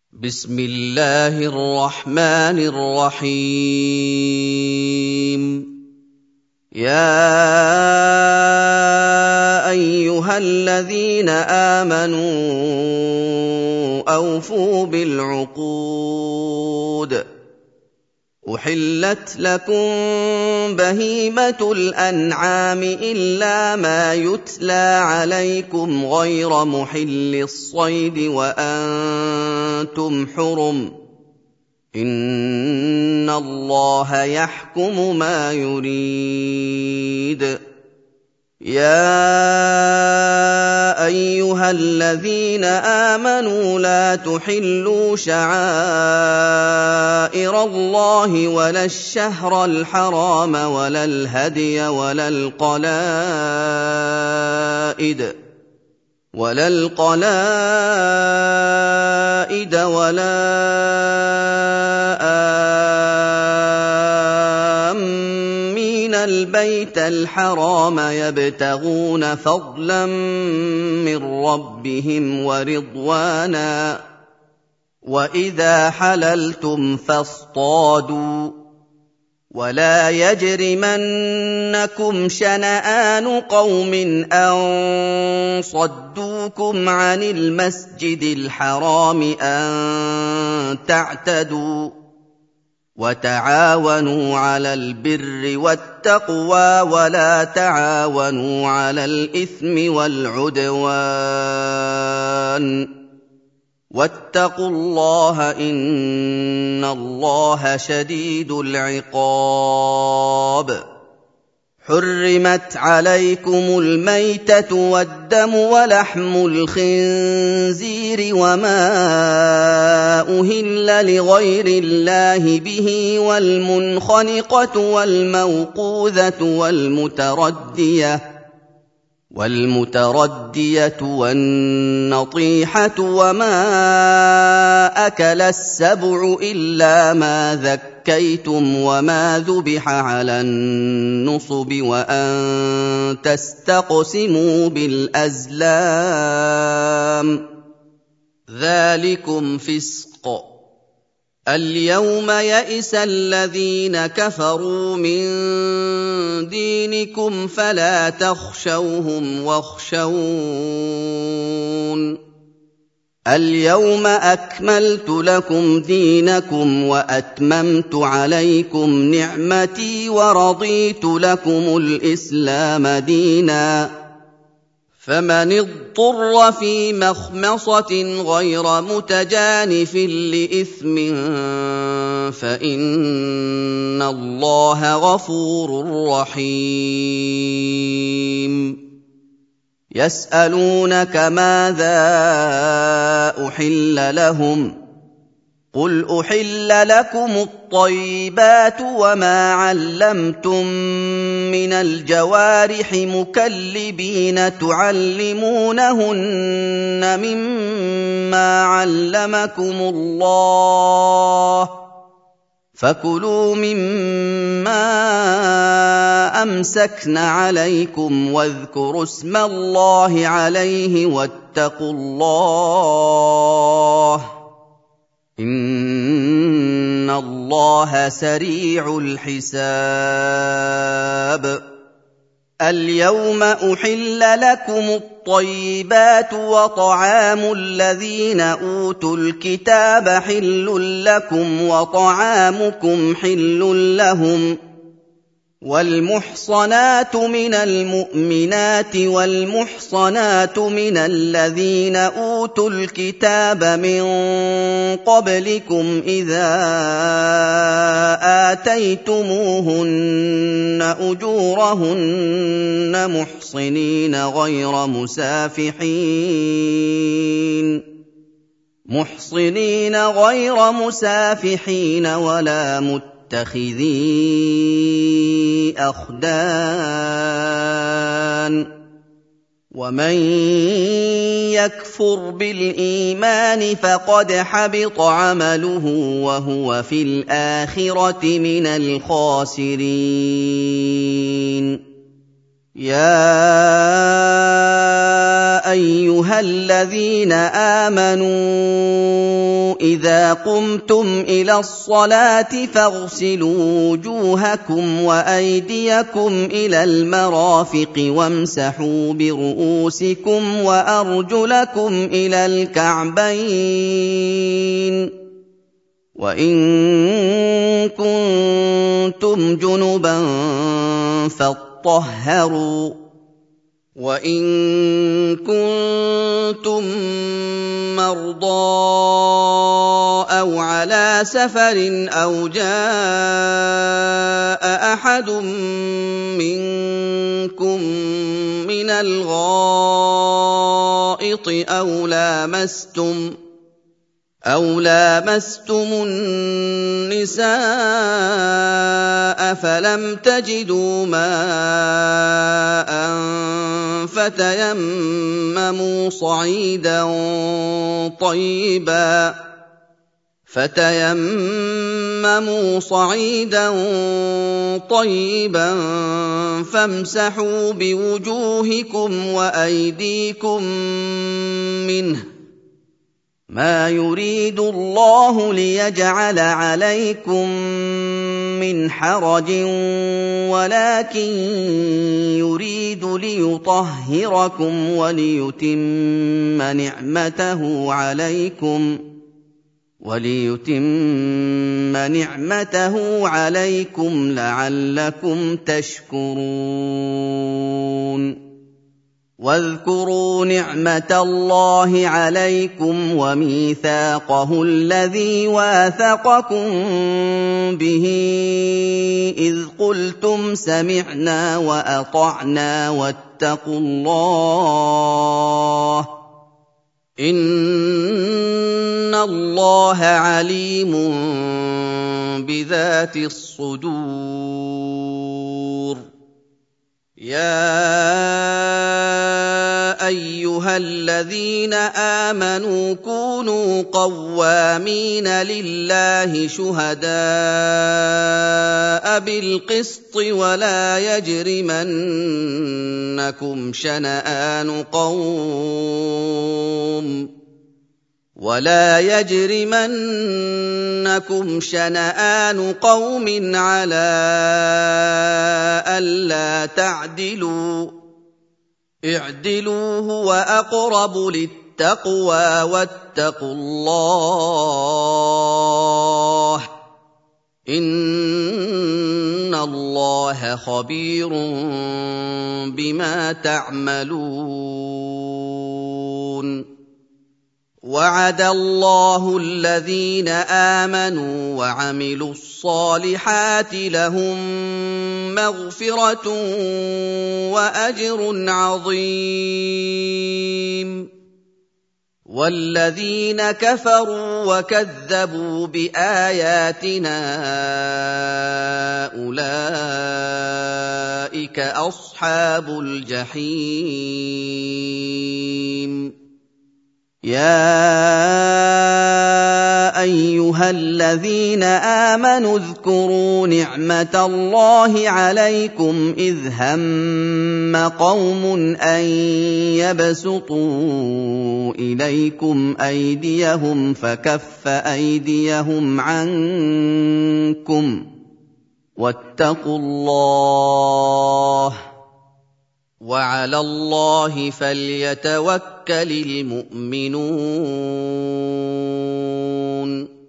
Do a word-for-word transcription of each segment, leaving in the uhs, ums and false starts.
بسم الله الرحمن الرحيم. يا أيها الذين آمنوا أوفوا بالعقود. أحلت لكم بهيمة الأنعام إلا ما يتلى عليكم غير محل الصيد وأنتم حرم. إن الله يحكم ما يريد. يا أيها الذين آمنوا لا تحلوا شعائر الله ولا الشهر الحرام ولا الهدي ولا القلائد ولا القلائد ولا آمين البيت الحرام يبتغون فضلا من ربهم ورضوانا. وإذا حللتم فاصطادوا ولا يجرمنكم شنآن قوم أن صدوكم عن المسجد الحرام أن تعتدوا. وتعاونوا على البر والتقوى ولا تعاونوا على الإثم والعدوان. واتقوا الله إن الله شديد العقاب. حرمت عليكم الميتة والدم ولحم الخنزير وما أهل لغير الله به والمنخنقة والموقوذة والمتردية والمتردية والنطيحة وما أكل السبع إلا ما ذكيتم وما ذبح على النصب وأن تستقسموا بالأزلام. ذلكم فسق. اليوم يئس الذين كفروا من دينكم فلا تخشوهم واخشون. اليوم أكملت لكم دينكم وأتممت عليكم نعمتي ورضيت لكم الإسلام دينا. فمن اضطر في مخمصة غير متجانف لإثم فإن الله غفور رحيم. يسألونك ماذا أحل لهم؟ قل أحل لكم الطيبات وما علمتم من الجوارح مكلبين تعلمونهن مما علمكم الله فكلوا مما أمسكن عليكم واذكروا اسم الله عليه واتقوا الله إن الله سريع الحساب. اليوم أحل لكم الطيبات وطعام الذين أوتوا الكتاب حل لكم وطعامكم حل لهم. والمحصنات من المؤمنات والمحصنات من الذين أوتوا الكتاب من قبلكم إذا آتيتموهن أجورهن محصنين غير مسافحين محصنين غير مسافحين ولا متخذي أخدان. ومن يكفر بالإيمان فقد حبط عمله وهو في الآخرة من الخاسرين. يَا أَيُّهَا الَّذِينَ آمَنُوا إِذَا قُمْتُمْ إِلَى الصَّلَاةِ فَاغْسِلُوا وُجُوهَكُمْ وَأَيْدِيَكُمْ إِلَى الْمَرَافِقِ وَامْسَحُوا بِرُءُوسِكُمْ وَأَرْجُلَكُمْ إِلَى الْكَعْبَيْنِ ۚ وَإِن كُنتُمْ جُنُبًا فاطهروا، وَإِن كُنتُم مَّرْضَىٰ أَوْ عَلَىٰ سَفَرٍ أَوْ جَاءَ أَحَدٌ مِّنكُم مِّنَ الْغَائِطِ أَوْ لَامَسْتُمْ أَوْ لَامَسْتُمُ النِّسَاءَ فَلَمْ تَجِدُوا مَاءً فَتَيَمَّمُوا صَعِيدًا طَيِّبًا فَتَيَمَّمُوا صَعِيدًا طَيِّبًا فَامْسَحُوا بِوُجُوهِكُمْ وَأَيْدِيكُم مِّنْهُ ۚ مَا يُرِيدُ اللَّهُ لِيَجْعَلَ عَلَيْكُم مِّنْ حَرَجٍ وَلَٰكِن يُرِيدُ لِيُطَهِّرَكُمْ وَلِيُتِمَّ نِعْمَتَهُ عَلَيْكُمْ وَلِيُتِمَّ نِعْمَتَهُ عَلَيْكُمْ لَعَلَّكُمْ تَشْكُرُونَ وَاذْكُرُوا نِعْمَةَ اللَّهِ عَلَيْكُمْ وَمِيثَاقَهُ الَّذِي وَاثَقَكُم بِهِ إِذْ قُلْتُمْ سَمِعْنَا وَأَطَعْنَا وَاتَّقُوا اللَّهَ ۚ إِنَّ اللَّهَ عَلِيمٌ بِذَاتِ الصُّدُورِ. يَا أَيُّهَا الَّذِينَ آمَنُوا كُونُوا قَوَّامِينَ لِلَّهِ شُهَدَاءَ بِالْقِسْطِ وَلَا يَجْرِمَنَّكُمْ شَنَآنُ قَوْمٍ وَلَا يَجْرِمَنَّكُمْ شَنَآنُ قَوْمٍ عَلَىٰ أَلَّا تَعْدِلُوا ۚ اعْدِلُوا هُوَ أَقْرَبُ لِلتَّقْوَىٰ ۖ وَاتَّقُوا اللَّهَ ۚ إِنَّ اللَّهَ خَبِيرٌ بِمَا تَعْمَلُونَ. وَعَدَ اللَّهُ الَّذِينَ آمَنُوا وَعَمِلُوا الصَّالِحَاتِ لَهُم مَّغْفِرَةٌ وَأَجْرٌ عَظِيمٌ. وَالَّذِينَ كَفَرُوا وَكَذَّبُوا بِآيَاتِنَا أُولَٰئِكَ أَصْحَابُ الْجَحِيمِ. يَا أَيُّهَا الَّذِينَ آمَنُوا اذْكُرُوا نِعْمَةَ اللَّهِ عَلَيْكُمْ إِذْ هَمَّ قَوْمٌ أَن يَبْسُطُوا إِلَيْكُمْ أَيْدِيَهُمْ فَكَفَّ أَيْدِيَهُمْ عَنكُمْ ۖ وَاتَّقُوا اللَّهَ ۚ وَعَلَى اللَّهِ فَلْيَتَوَكَّلِ الْمُؤْمِنُونَ.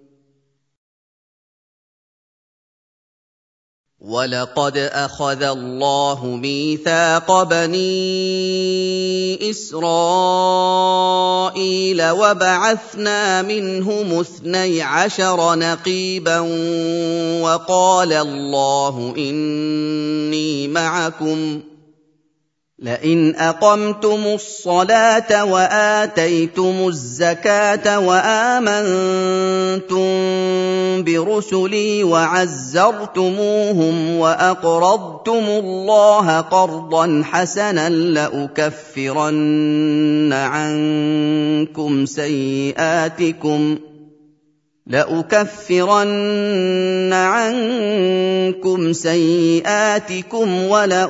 وَلَقَدْ أَخَذَ اللَّهُ مِيثَاقَ بَنِي إِسْرَائِيلَ وَبَعَثْنَا مِنْهُمُ اثْنَيْ عَشَرَ نَقِيبًا وَقَالَ اللَّهُ إِنِّي مَعَكُمْ لئن أقمتم الصلاة وآتيتم الزكاة وآمنتم برسلي وعزرتموهم وأقرضتم الله قرضا حسنا لأكفرن عنكم سيئاتكم لأكفرن عنكم سيئاتكم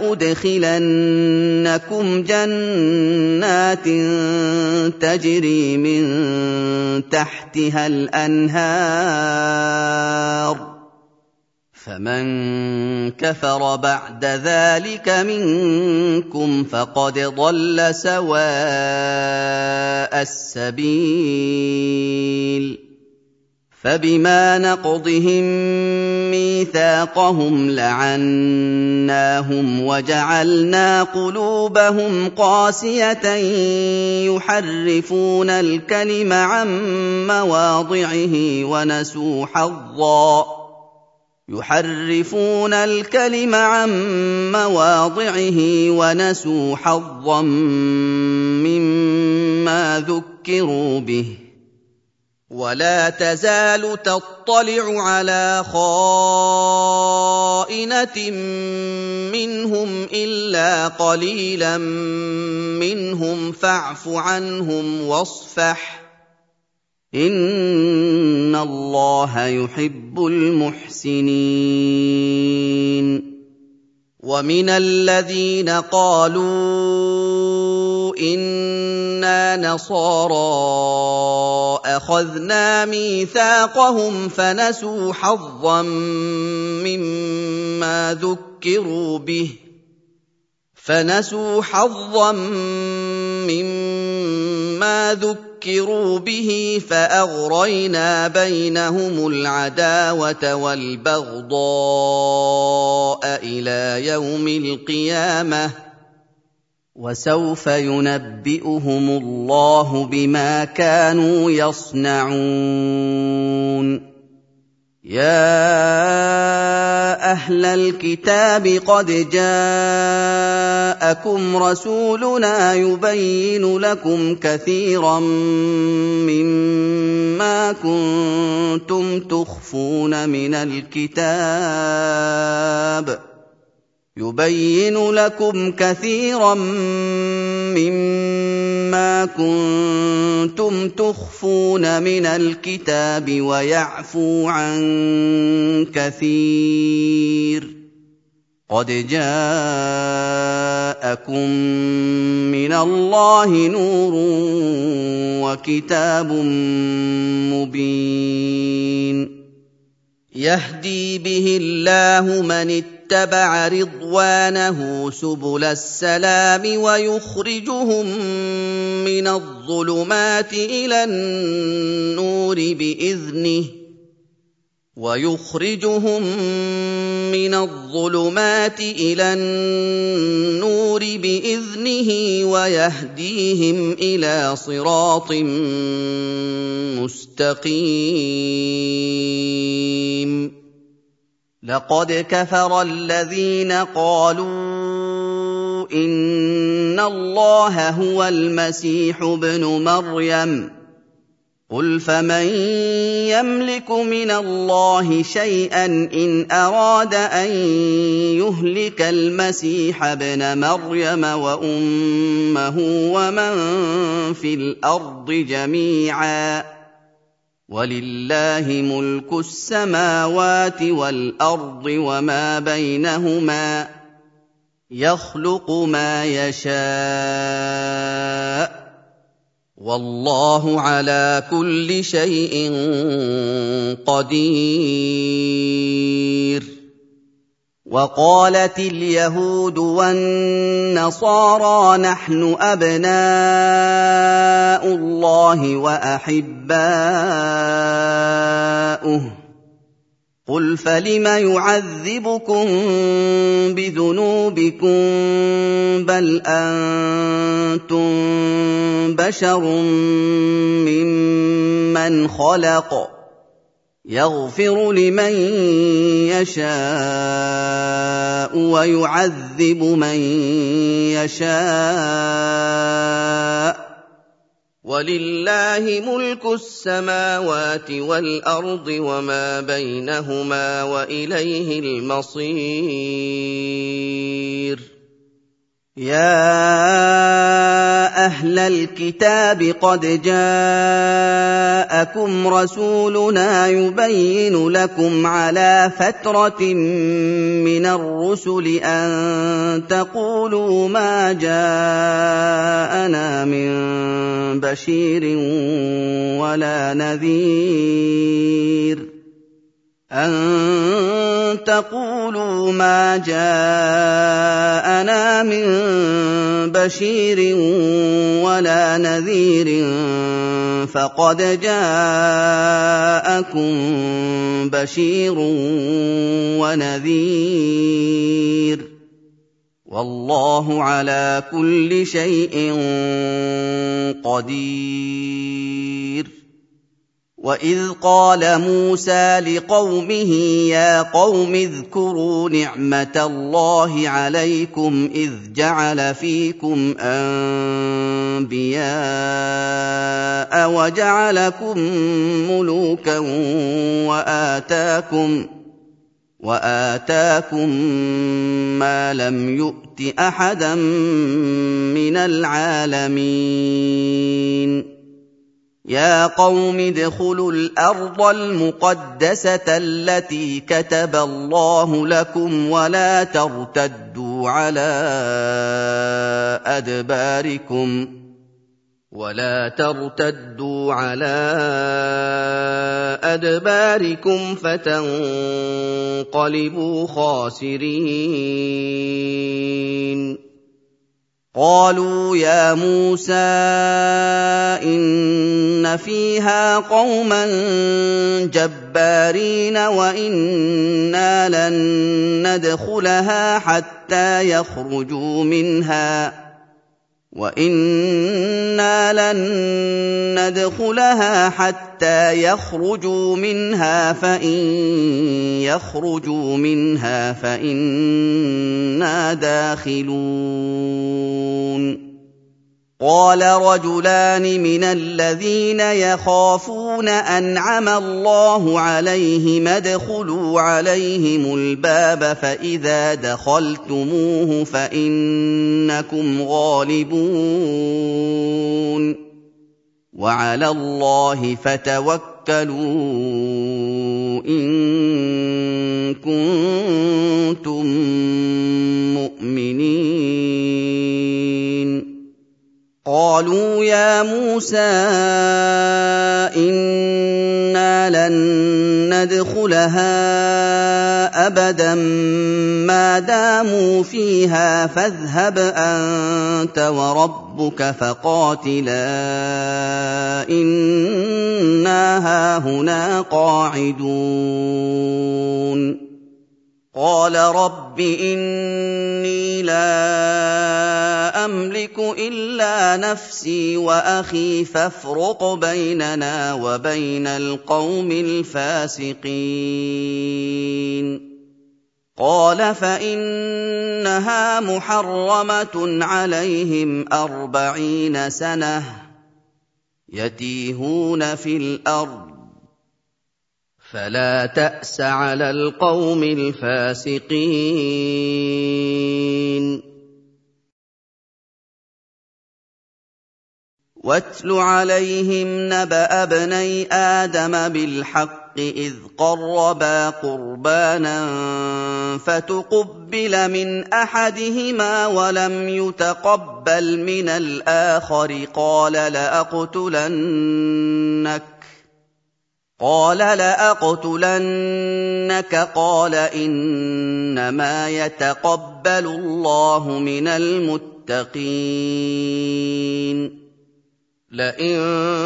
ولأدخلنكم جنات تجري من تحتها الأنهار فمن كفر بعد ذلك منكم فقد ضل سواء السبيل فبما نقضهم ميثاقهم لعناهم وجعلنا قلوبهم قاسية يحرفون الكلم عن مواضعه ونسوا حظا يحرفون الكلم عن مواضعه ونسوا حظا مما ذكروا به ولا تزال تطلع على خائنة منهم إلا قليلا منهم فاعف عنهم واصفح إن الله يحب المحسنين ومن الذين قالوا إنا نصارى أخذنا ميثاقهم فنسوا حظا مما ذكروا به فنسوا حظا مما ذكروا به فأغرينا بينهم العداوة والبغضاء إلى يوم القيامة وسوف ينبئهم الله بما كانوا يصنعون يا أهل الكتاب قد جاءكم رسولنا يبين لكم كثيرا مما كنتم تخفون من الكتاب يبين لكم كثيرا مما كنتم تخفون من الكتاب ويعفو عن كثير قد جاءكم من الله نور وكتاب مبين يهدي به الله من اتبع رضوانه سبل السلام ويخرجهم من الظلمات إلى النور بإذنه ويخرجهم من الظلمات إلى النور بإذنه ويهديهم إلى صراط مستقيم لقد كفر الذين قالوا إن الله هو المسيح ابن مريم قل فمن يملك من الله شيئا إن أراد أن يهلك المسيح ابن مريم وأمه ومن في الأرض جميعا ولله ملك السماوات والأرض وما بينهما يخلق ما يشاء والله على كل شيء قدير وقالت اليهود والنصارى نحن أبناء الله وأحباؤه قل فلم يعذبكم بذنوبكم بل أنتم بشر ممن خلق يغفر لمن يشاء ويعذب من يشاء ولله ملك السماوات والأرض وما بينهما وإليه المصير يا أهل الكتاب قد جاءكم جاءكم رسولنا يبين لكم على فترة من الرسل أن تقولوا ما جاءنا من بشير ولا نذير أن تقولوا ما جاءنا من بشير ولا نذير فقد جاءكم بشير ونذير والله على كل شيء قدير. وإذ قال موسى لقومه يا قوم اذكروا نعمة الله عليكم إذ جعل فيكم أنبياء وجعلكم ملوكا وآتاكم وآتاكم ما لم يؤت أحدا من العالمين. يا قوم ادخلوا الأرض المقدسة التي كتب الله لكم ولا ترتدوا على أدباركم ولا ترتدوا على أدباركم فتنقلبوا خاسرين. قالوا يا موسى إن فيها قوما جبارين وإنا لن ندخلها حتى يخرجوا منها وَإِنَّا لَن نَّدْخُلَهَا حَتَّىٰ يَخْرُجُوا مِنْهَا فَإِن يَخْرُجُوا مِنْهَا فَإِنَّا دَاخِلُونَ. قَالَ رَجُلَانِ مِنَ الَّذِينَ يَخَافُونَ أَنْعَمَ اللَّهُ عَلَيْهِمْ ادْخُلُوا عَلَيْهِمُ الْبَابَ فَإِذَا دَخَلْتُمُوهُ فَإِنَّكُمْ غَالِبُونَ وَعَلَى اللَّهِ فَتَوَكَّلُوا إِن كُنتُم مُّؤْمِنِينَ. قالوا يا موسى إنا لن ندخلها أبدا ما داموا فيها فاذهب أنت وربك فقاتلا إنا هاهنا قاعدون. قال رب إني لا أملك إلا نفسي وأخي فافرق بيننا وبين القوم الفاسقين. قال فإنها محرمة عليهم أربعين سنة يتيهون في الأرض فلا تأس على القوم الفاسقين. واتل عليهم نبأ ابني آدم بالحق إذ قربا قربانا فتقبل من أحدهما ولم يتقبل من الآخر قال لأقتلنك قال لأقتلنك قال إنما يتقبل الله من المتقين. لئن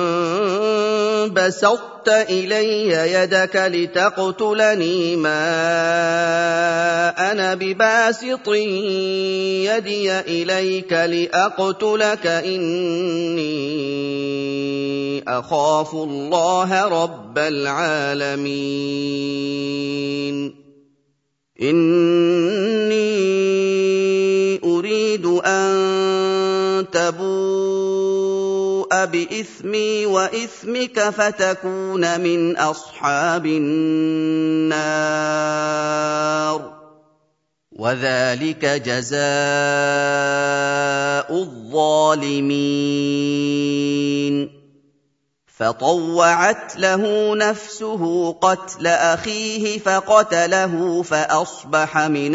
بسطت إلي يدك لتقتلني ما أنا بباسط يدي إليك لأقتلك إني أخاف الله رب العالمين. إني أريد أن تبوء بإثمي وإثمك فتكون من أصحاب النار وذلك جزاء الظالمين. فطوعت له نفسه قتل أخيه فقتله فأصبح من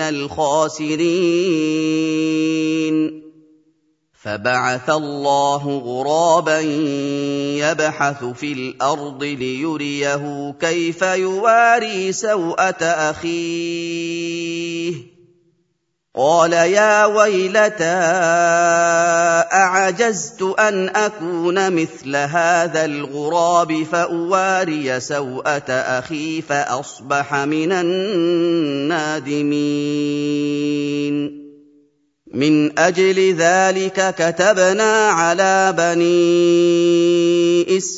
الخاسرين. فبعث الله غرابا يبحث في الأرض ليريه كيف يواري سوءة أخيه. قال يا ويلتى أعجزت أن أكون مثل هذا الغراب فأواري سوءة أخي فأصبح من النادمين. من أجل ذلك كتبنا على بني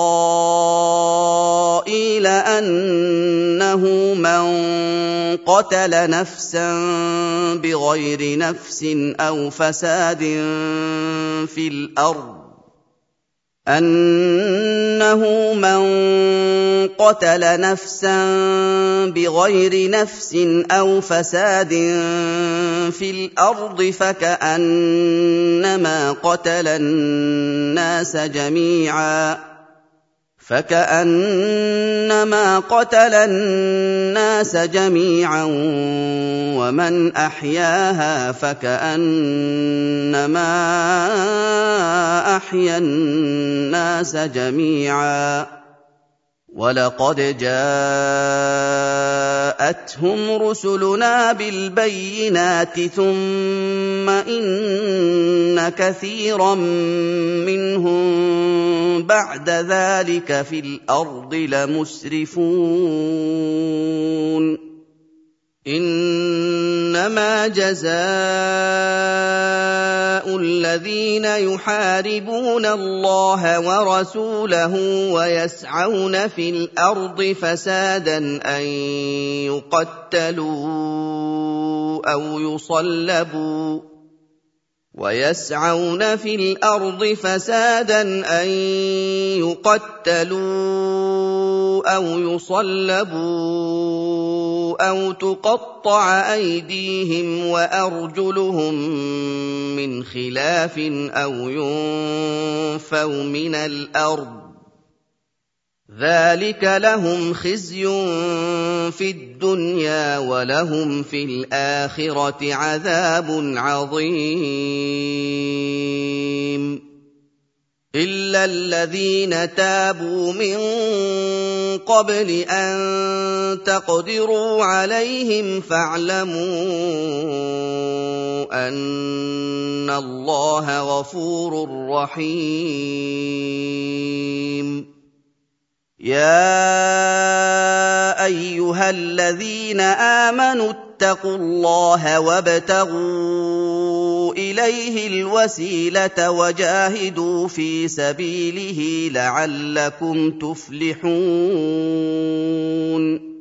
إسرائيل أنه من قتل نفسا بغير نفس أو فساد في الأرض أنه من قتل نفسا بغير نفس أو فساد في الأرض فكأنما قتل الناس جميعا فكأنما قتل الناس جميعا ومن أحياها فكأنما أحيا الناس جميعا. ولقد جاءتهم رسلنا بالبينات ثم إن كثيرا منهم بعد ذلك في الأرض لمسرفون. إنما جزاء الذين يحاربون الله ورسوله ويسعون في الأرض فسادا أن يقتلوا أو يصلبوا ويسعون في الأرض فسادا أن يقتلوا أو يصلبوا أو تقطع أيديهم وأرجلهم من خلاف أو ينفوا من الأرض ذلك لهم خزي في الدنيا ولهم في الآخرة عذاب عظيم. إلا الذين تابوا من قبل أن تقدروا عليهم فاعلموا أن الله غفور رحيم. يا أيها الذين آمنوا اتقوا الله وابتغوا إليه الوسيلة وجاهدوا في سبيله لعلكم تفلحون.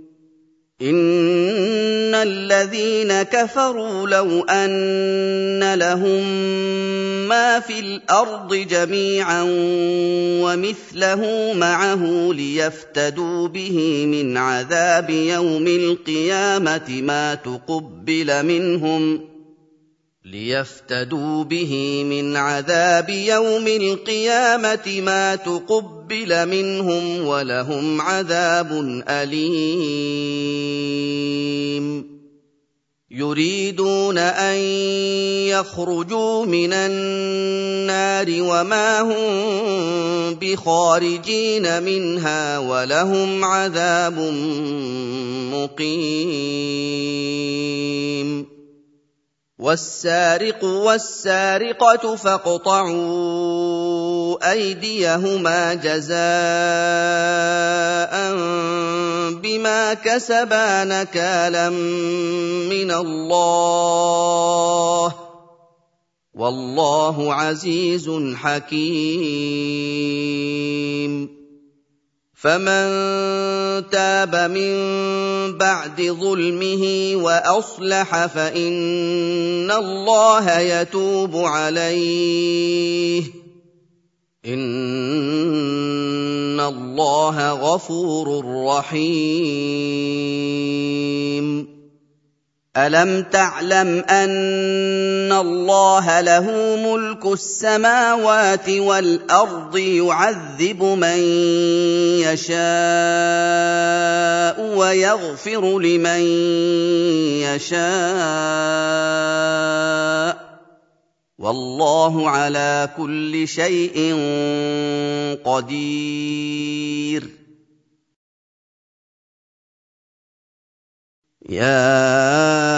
إن الذين كفروا لو أن لهم ما في الأرض جميعا ومثله معه ليفتدوا به من عذاب يوم القيامة ما تقبل منهم ليفتدوا به من عذاب يوم القيامة ما تقبل منهم ولهم عذاب أليم. يريدون أن يخرجوا من النار وما هم بخارجين منها ولهم عذاب مقيم. والسارق والسارقة فاقطعوا أيديهما جزاء بما كسبا نكالا من الله والله عزيز حكيم. فمن تاب من بعد ظلمه وأصلح فإن الله يتوب عليه إن الله غفور رحيم. أَلَمْ تَعْلَمْ أَنَّ اللَّهَ لَهُ مُلْكُ السَّمَاوَاتِ وَالْأَرْضِ يُعَذِّبُ مَن يَشَاءُ وَيَغْفِرُ لِمَن يَشَاءُ ۗ وَاللَّهُ عَلَىٰ كُلِّ شَيْءٍ قَدِيرٌ. يَا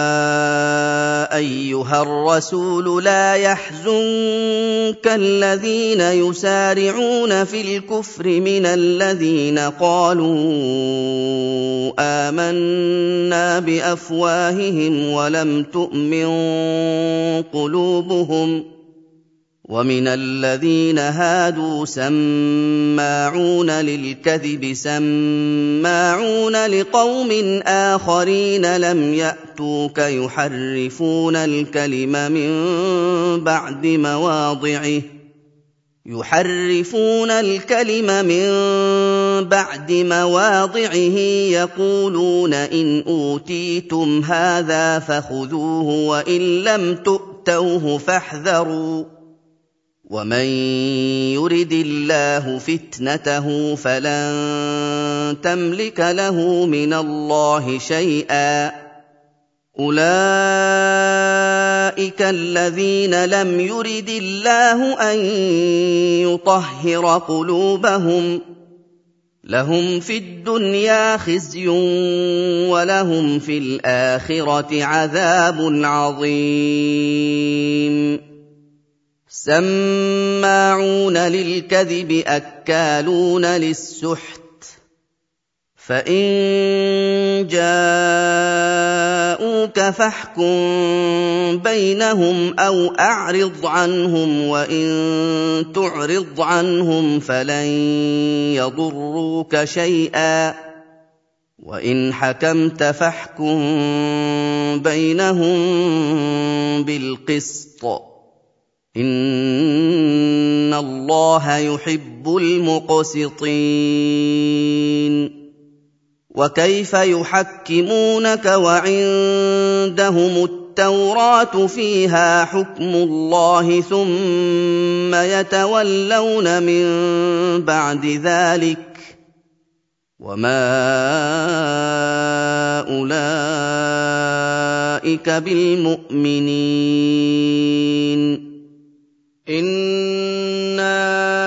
أَيُّهَا الرَّسُولُ لَا يَحْزُنكَ الَّذِينَ يُسَارِعُونَ فِي الْكُفْرِ مِنَ الَّذِينَ قَالُوا آمَنَّا بِأَفْوَاهِهِمْ وَلَمْ تُؤْمِن قُلُوبُهُمْ ۛ وَمِنَ الَّذِينَ هَادُوا سَمَّاعُونَ لِلْكَذِبِ سَمَّاعُونَ لِقَوْمٍ آخَرِينَ لَمْ يَأْتُوكَ يُحَرِّفُونَ الْكَلِمَ مِن بَعْدِ مَوَاضِعِهِ يُحَرِّفُونَ الْكَلِمَ مِن بَعْدِ مَوَاضِعِهِ يَقُولُونَ إِنْ أُوتِيتُمْ هَٰذَا فَخُذُوهُ وَإِن لَّمْ تُؤْتَوْهُ فَاحْذَرُوا ۚ وَمَن يُرِدِ اللَّهُ فِتْنَتَهُ فَلَن تَمْلِكَ لَهُ مِنَ اللَّهِ شَيْئًا ۚ أُولَٰئِكَ الَّذِينَ لَمْ يُرِدِ اللَّهُ أَن يُطَهِّرَ قُلُوبَهُمْ ۚ لَهُمْ فِي الدُّنْيَا خِزْيٌ وَلَهُمْ فِي الْآخِرَةِ عَذَابٌ عَظِيمٌ. سَمَّاعُونَ لِلْكَذِبِ أَكَّالُونَ لِلسُّحْتِ ۚ فَإِن جَاءُوكَ فَاحْكُم بَيْنَهُمْ أَوْ أَعْرِضْ عَنْهُمْ ۖ وَإِن تُعْرِضْ عَنْهُمْ فَلَن يَضُرُّوكَ شَيْئًا ۖ وَإِنْ حَكَمْتَ فَاحْكُم بَيْنَهُم بِالْقِسْطِ ۚ إِنَّ اللَّهَ يُحِبُّ الْمُقْسِطِينَ. وَكَيْفَ يُحَكِّمُونَكَ وَعِندَهُمُ التَّوْرَاةُ فِيهَا حُكْمُ اللَّهِ ثُمَّ يَتَوَلَّوْنَ مِن بَعْدِ ذَٰلِكَ ۚ وَمَا أُولَٰئِكَ بِالْمُؤْمِنِينَ. إِنَّا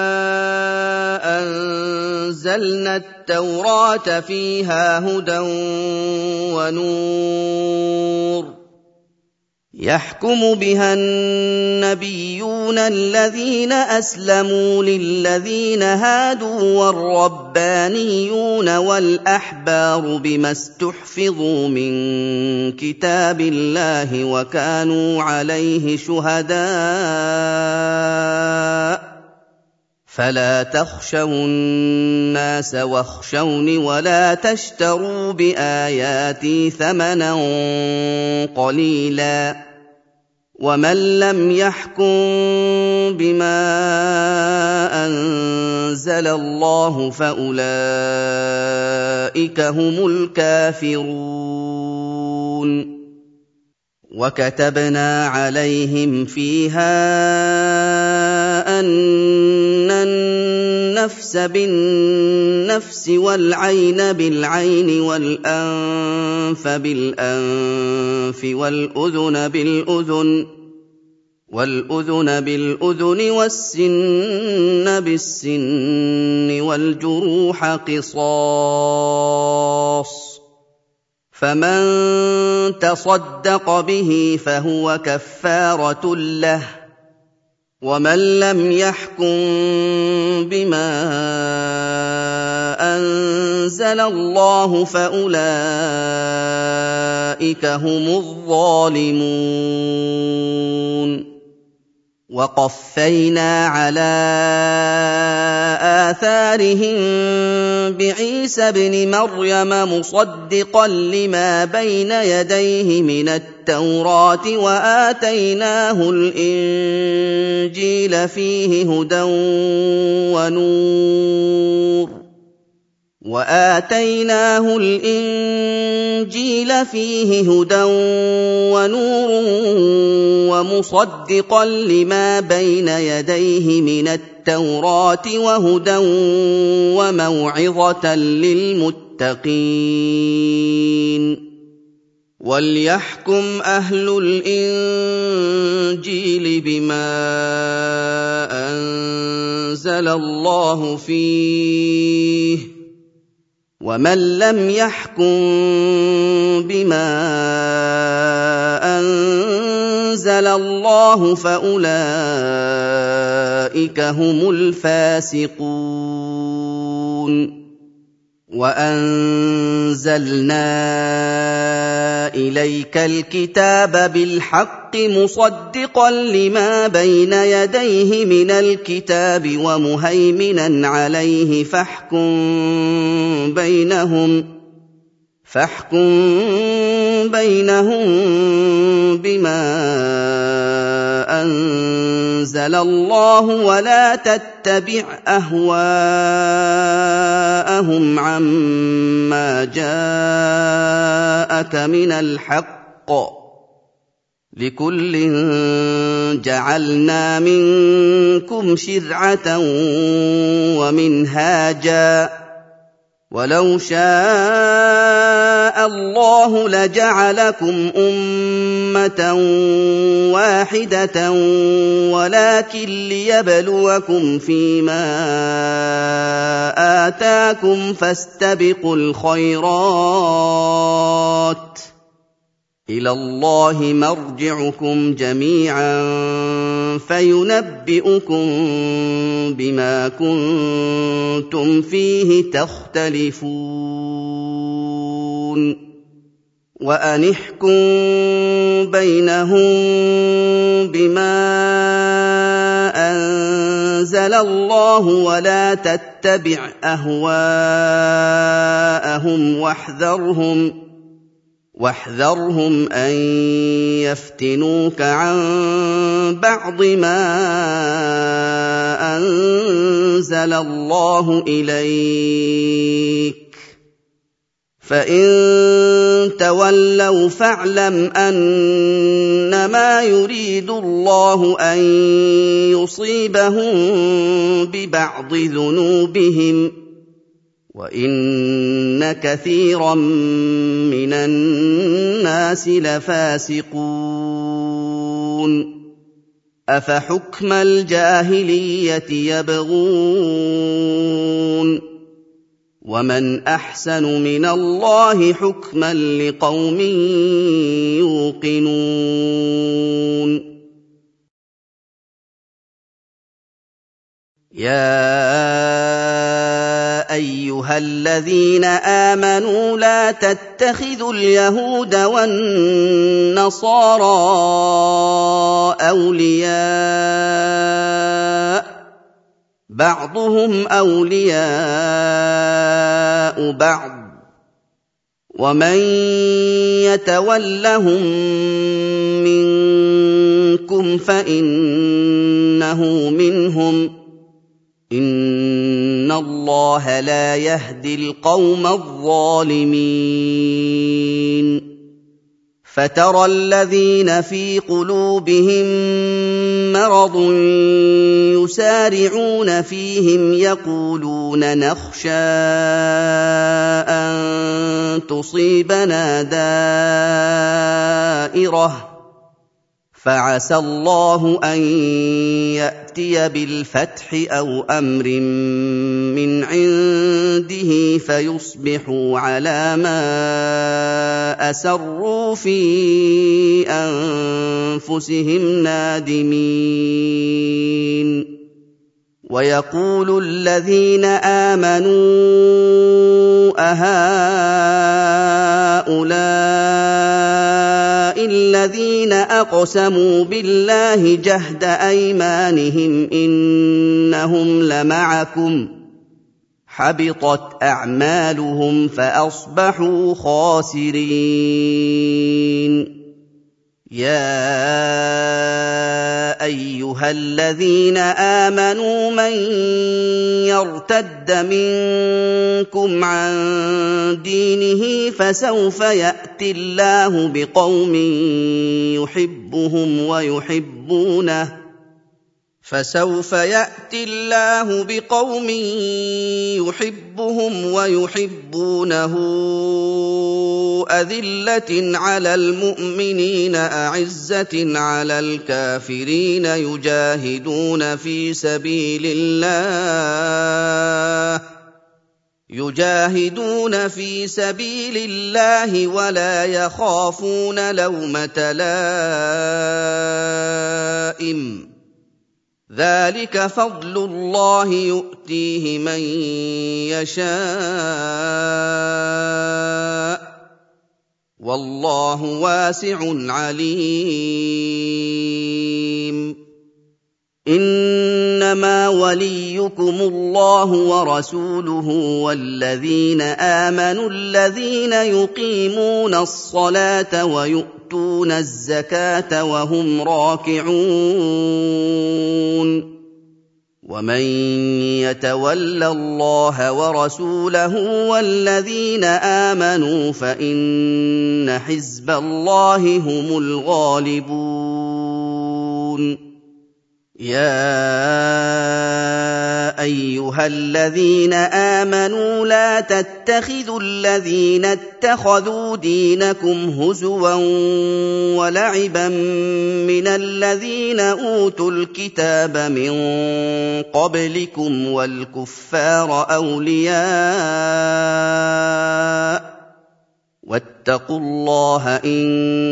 أَنزَلْنَا التَّوْرَاةَ فِيهَا هُدًى وَنُورٌ يَحْكُمُ بِهَا النَّبِيُّونَ الَّذِينَ أَسْلَمُوا لِلَّذِينَ هَادُوا وَالرَّبَّانِيُّونَ وَالْأَحْبَارُ بِمَا اسْتُحْفِظُوا مِن كِتَابِ اللَّهِ وَكَانُوا عَلَيْهِ شُهَدَاءَ ۚ فَلَا تَخْشَوُا النَّاسَ وَاخْشَوْنِ وَلَا تَشْتَرُوا بِآيَاتِي ثَمَنًا قَلِيلًا ۚ وَمَن لَّمْ يَحْكُم بِمَا أَنزَلَ اللَّهُ فَأُولَٰئِكَ هُمُ الْكَافِرُونَ. وَكَتَبْنَا عَلَيْهِمْ فِيهَا أَنَّ النَّفْسَ بِالنَّفْسِ وَالْعَيْنَ بِالْعَيْنِ وَالْأَنفَ بِالْأَنفِ وَالْأُذُنَ بِالْأُذُنِ وَالسِّنَّ بِالسِّنِّ وَالْجُرُوحَ قِصَاصٌ ۚ فَمَن تَصَدَّقَ بِهِ فَهُوَ كَفَّارَةٌ لَّهُ ۚ وَمَن لَّمْ يَحْكُم بِمَا أَنزَلَ اللَّهُ فَأُولَٰئِكَ هُمُ الظَّالِمُونَ. وَقَفَّيْنَا عَلَىٰ آثَارِهِم بِعِيسَى ابْنِ مَرْيَمَ مُصَدِّقًا لِّمَا بَيْنَ يَدَيْهِ مِنَ التَّوْرَاةِ وَآتَيْنَاهُ الْإِنجِيلَ فِيهِ هُدًى وَنُورٌ وآتيناه الإنجيل فيه هدى ونور ومصدقا لما بين يديه من التوراة وهدى وموعظة للمتقين وليحكم أهل الإنجيل بما أنزل الله فيه ومن لم يحكم بما أنزل الله فأولئك هم الفاسقون وأنزلنا إليك الكتاب بالحق مصدقا لما بين يديه من الكتاب ومهيمنا عليه فاحكم بينهم فاحكم بينهم بما أنزل الله ولا تتبع أهواءهم عما جاءك من الحق لكل جعلنا منكم شرعة ومنهاجا ولو شاء الله لجعلكم أمة واحدة ولكن ليبلوكم فيما آتاكم فاستبقوا الخيرات إلى الله مرجعكم جميعا فينبئكم بما كنتم فيه تختلفون وأن احكم بينهم بما أنزل الله ولا تتبع أهواءهم واحذرهم واحذرهم أن يفتنوك عن بعض ما أنزل الله إليك فإن تولوا فاعلم أنما يريد الله أن يصيبهم ببعض ذنوبهم وإن كثيرا من الناس لفاسقون أفحكم الجاهلية يبغون ومن أحسن من الله حكما لقوم يوقنون يا أيها الذين آمنوا لا تتخذوا اليهود والنصارى أولياء بعضهم أولياء بعض ومن يتولهم منكم فإنه منهم إن الله لا يهدي القوم الظالمين فترى الذين في قلوبهم مرض يسارعون فيهم يقولون نخشى أن تصيبنا دائرة فعسى الله أن يأتي بالفتح أو أمر من عنده فيصبحوا على ما أسروا في أنفسهم نادمين ويقول الذين آمنوا أهؤلاء الذين أقسموا بالله جهد أيمانهم إنهم لمعكم حبطت أعمالهم فأصبحوا خاسرين يا أيها الذين آمنوا من يرتد منكم منكم عن دينه فسوف يأتي الله بقوم يحبهم ويحبونه فسوف يأتي الله بقوم يحبهم ويحبونه أذلة على المؤمنين أعزة على الكافرين يجاهدون في سبيل الله يجاهدون في سبيل الله ولا يخافون لومة لائم ذلك فضل الله يؤتيه من يشاء والله واسع عليم إنما وليكم الله ورسوله والذين آمنوا الذين يقيمون الصلاة ويؤتون الزكاة وهم راكعون ومن يتول الله ورسوله والذين آمنوا فإن حزب الله هم الغالبون يا أيها الذين آمنوا لا تتخذوا الذين اتخذوا دينكم هزوا ولعبا من الذين أوتوا الكتاب من قبلكم والكفار أولياء واتقوا الله إن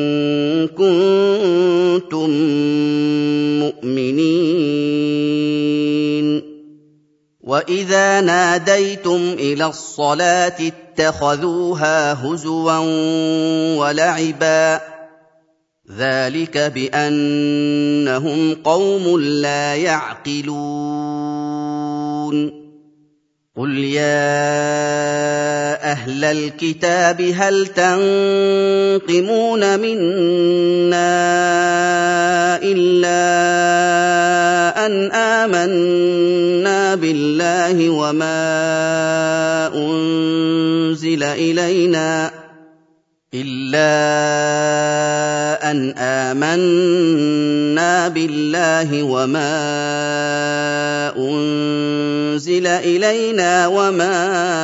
كنتم مؤمنين وإذا ناديتم إلى الصلاة اتخذوها هزوا ولعبا ذلك بأنهم قوم لا يعقلون قل يا أهل الكتاب هل تنقمون منا إلا أن آمنا بالله وما أنزل إلينا إلا أن آمنا بالله وما أنزل إلينا وما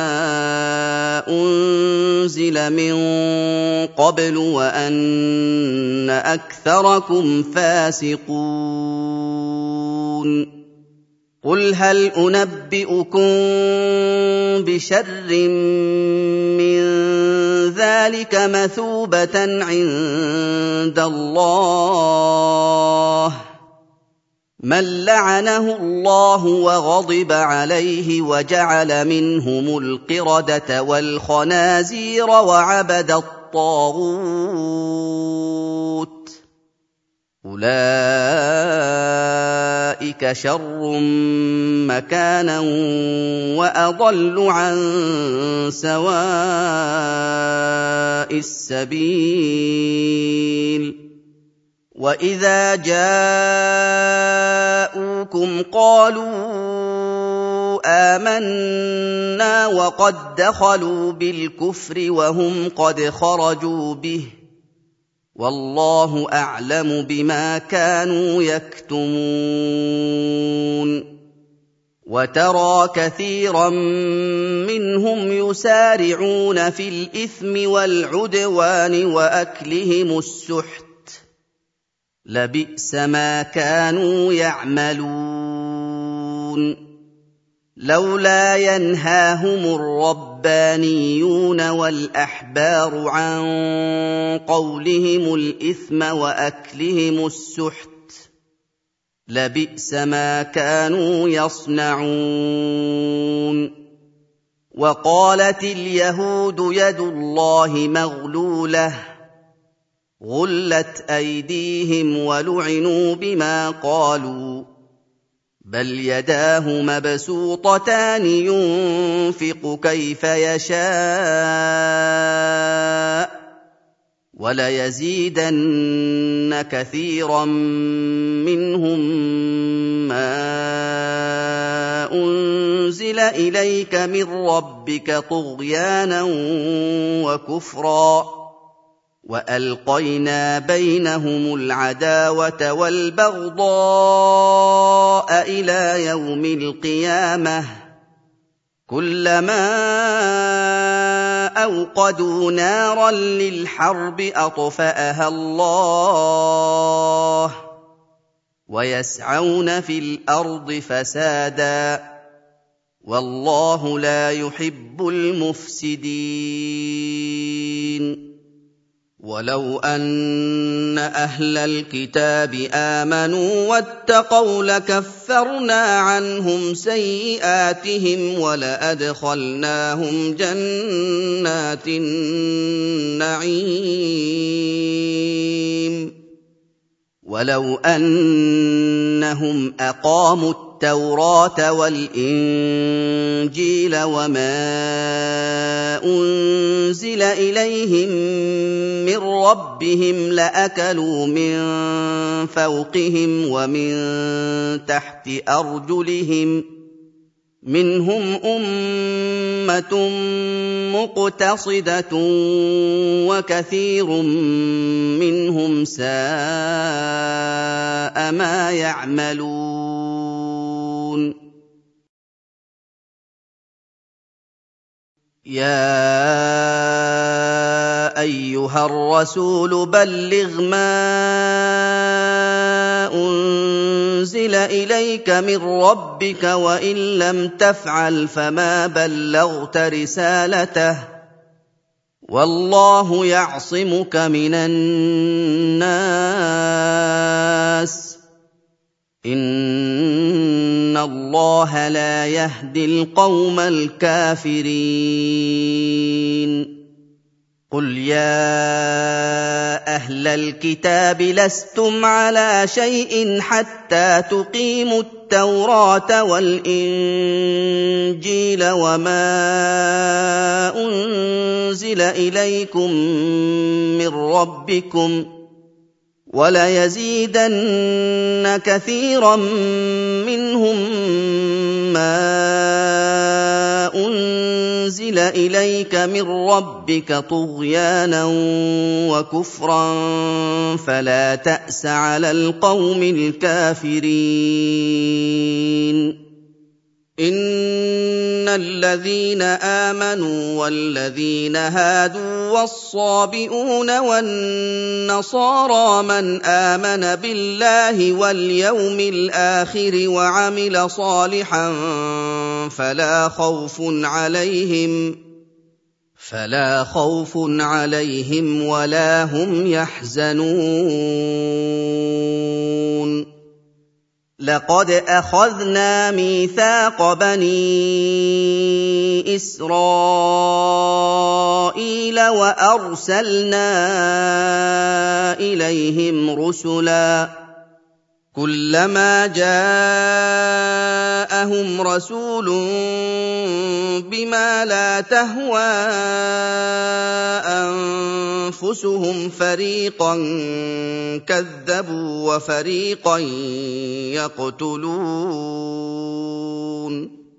أنزل من قبل وأن أكثركم فاسقون قل هل أنبئكم بشر من ذلك مثوبة عند الله من لعنه الله وغضب عليه وجعل منهم القردة والخنازير وعبد الطاغوت أولئك شر مكانا وأضل عن سواء السبيل وإذا جاءوكم قالوا آمنا وقد دخلوا بالكفر وهم قد خرجوا به والله أعلم بما كانوا يكتمون وترى كثيرا منهم يسارعون في الإثم والعدوان وأكلهم السحت لبئس ما كانوا يعملون لولا ينهاهم الربانيون والأحبار عن قولهم الإثم وأكلهم السحت لبئس ما كانوا يصنعون وقالت اليهود يد الله مغلولة غلت أيديهم ولعنوا بما قالوا بل يداه مبسوطتان ينفق كيف يشاء وليزيدن كثيرا منهم ما أُنزِلَ إِلَيْكَ مِن رَّبِّكَ طُغْيَانًا وَكُفْرًا ۖ وَأَلْقَيْنَا بَيْنَهُمُ الْعَدَاوَةَ وَالْبَغْضَاءَ إِلَىٰ يَوْمِ الْقِيَامَةِ ۚ كُلَّمَا أَوْقَدُوا نَارًا لِّلْحَرْبِ أَطْفَأَهَا اللَّهُ ۚ وَيَسْعَوْنَ فِي الْأَرْضِ فَسَادًا ۚ وَاللَّهُ لَا يُحِبُّ الْمُفْسِدِينَ. وَلَوْ أَنَّ أَهْلَ الْكِتَابِ آمَنُوا وَاتَّقَوْا لَكَفَّرْنَا عَنْهُمْ سَيِّئَاتِهِمْ وَلَأَدْخَلْنَاهُمْ جَنَّاتِ النَّعِيمِ. وَلَوْ أَنَّهُمْ أَقَامُوا التَّوْرَاةَ وَالْإِنجِيلَ وَمَا أُنزِلَ إِلَيْهِم مِّن رَّبِّهِمْ لَأَكَلُوا مِن فَوْقِهِمْ وَمِن تَحْتِ أَرْجُلِهِم ۚ مِّنْهُمْ أُمَّةٌ مُّقْتَصِدَةٌ وَكَثِيرٌ مِّنْهُمْ سَاءَ مَا يَعْمَلُونَ. يَا أَيُّهَا الرَّسُولُ بَلِّغْ مَا أُنزِلَ إِلَيْكَ مِن رَّبِّكَ ۖ وَإِن لَّمْ تَفْعَلْ فَمَا بَلَّغْتَ رِسَالَتَهُ ۚ وَاللَّهُ يَعْصِمُكَ مِنَ النَّاسِ ۗ إِنَّ اللَّهَ لَا يَهْدِي الْقَوْمَ الْكَافِرِينَ. قُلْ يَا أَهْلَ الْكِتَابِ لَسْتُمْ عَلَىٰ شَيْءٍ حَتَّىٰ تُقِيمُوا التَّوْرَاةَ وَالْإِنجِيلَ وَمَا أُنزِلَ إِلَيْكُم مِّن رَّبِّكُمْ ۗ وَلَيَزِيدَنَّ كَثِيرًا مِّنْهُم مَّا أُنزِلَ إِلَيْكَ مِن رَّبِّكَ طُغْيَانًا وَكُفْرًا فَلَا تَأْسَ عَلَى الْقَوْمِ الْكَافِرِينَ. إِنَّ الَّذِينَ آمَنُوا وَالَّذِينَ هَادُوا وَالصَّابِئُونَ وَالنَّصَارَىٰ مَنْ آمَنَ بِاللَّهِ وَالْيَوْمِ الْآخِرِ وَعَمِلَ صَالِحًا فَلَا خَوْفٌ عَلَيْهِمْ فَلَا خَوْفٌ عَلَيْهِمْ وَلَا هُمْ يَحْزَنُونَ. لَقَدْ أَخَذْنَا مِيثَاقَ بَنِي إِسْرَائِيلَ وَأَرْسَلْنَا إِلَيْهِمْ رُسُلًا ۖ كُلَّمَا جَاءَهُمْ رَسُولٌ بِمَا لَا تَهْوَىٰ أَنفُسُهُمْ فَرِيقًا كَذَّبُوا وَفَرِيقًا يَقْتُلُونَ.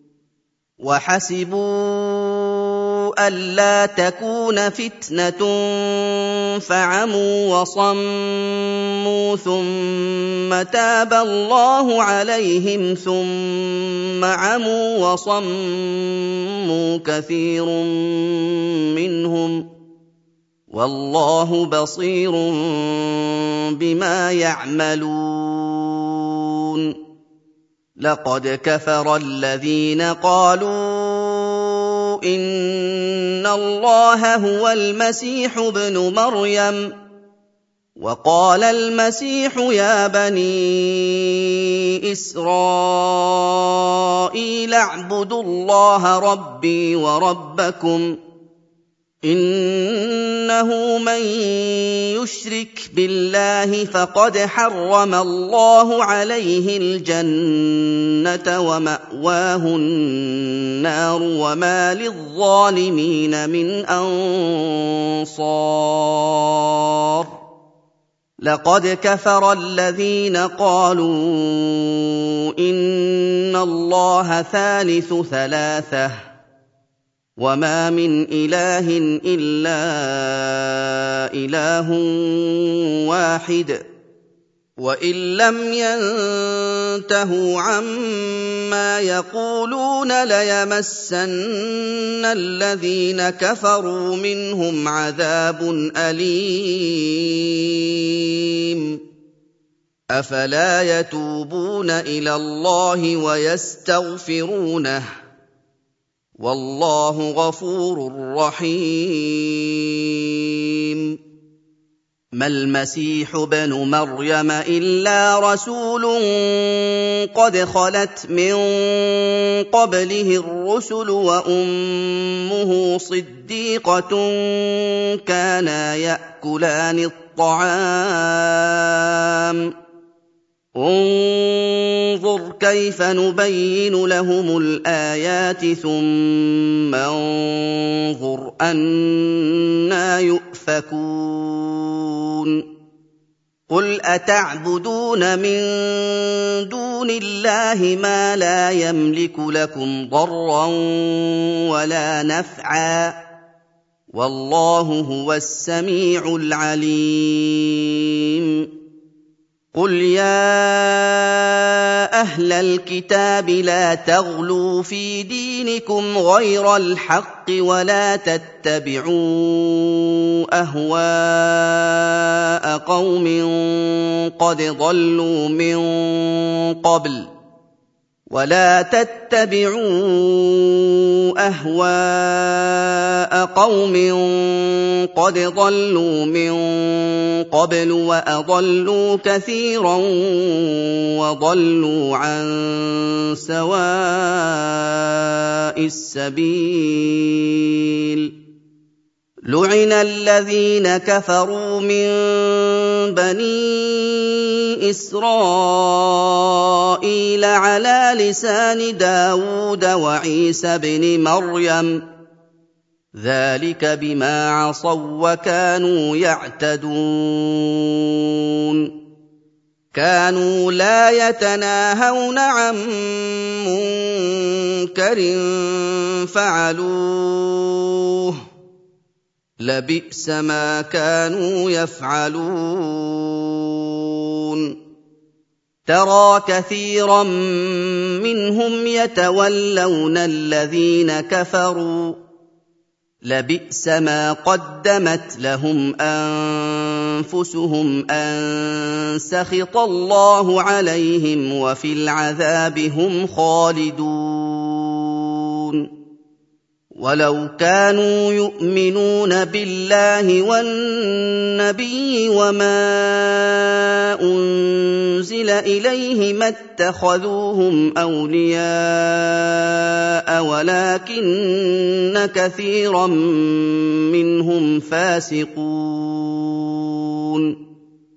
وَحَسِبُوا أَلَّا تَكُونَ فِتْنَةٌ فَعَمُوا وَصَمُّوا ثُمَّ تَابَ اللَّهُ عَلَيْهِمْ ثُمَّ عَمُوا وَصَمُّوا كَثِيرٌ مِّنْهُمْ ۚ وَاللَّهُ بَصِيرٌ بِمَا يَعْمَلُونَ. لَقَدْ كَفَرَ الَّذِينَ قَالُوا إِنَّ اللَّهَ هُوَ الْمَسِيحُ ابْنُ مَرْيَمَ ۖ وَقَالَ الْمَسِيحُ يَا بَنِي إِسْرَائِيلَ اعْبُدُوا اللَّهَ رَبِّي وَرَبَّكُمْ ۖ إِنَّهُ مَن يُشْرِكْ بِاللَّهِ فَقَدْ حَرَّمَ اللَّهُ عَلَيْهِ الْجَنَّةَ وَمَأْوَاهُ النَّارُ وَمَا لِلظَّالِمِينَ مِنْ أَنصَارٍ. لقد كفر الذين قالوا إن الله ثالث ثلاثة وما من إله إلا إله واحد وإن لم ينتهوا عما يقولون ليمسن الذين كفروا منهم عذاب أليم أفلا يتوبون إلى الله ويستغفرونه والله غفور رحيم ما المسيح ابن مريم إلا رسول قد خلت من قبله الرسل وأمه صديقة كانا يأكلان الطعام انظر كيف نبين لهم الآيات ثم انظر أنى يؤفكون قل أتعبدون من دون الله ما لا يملك لكم ضرا ولا نفعا والله هو السميع العليم قل يا أهل الكتاب لا تغلوا في دينكم غير الحق ولا تتبعوا أهواء قوم قد ضلوا من قبل ولا تتبعوا أهواء قوم قد ضلوا من قبل وأضلوا كثيرا وضلوا عن سواء السبيل لعن الذين كفروا من بني إسرائيل على لسان داود وعيسى بن مريم ذلك بما عصوا وكانوا يعتدون كانوا لا يتناهون عن منكر فعلوه لبئس ما كانوا يفعلون ترى كثيرا منهم يتولون الذين كفروا لبئس ما قدمت لهم أنفسهم أن سخط الله عليهم وفي العذاب هم خالدون ولو كانوا يؤمنون بالله والنبي وما أنزل إليه ما اتخذوهم أولياء ولكن كثيرا منهم فاسقون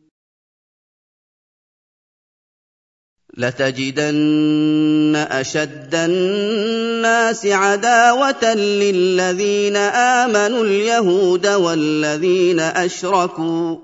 لتجدن أشد الناس عداوة للذين آمنوا اليهود والذين أشركوا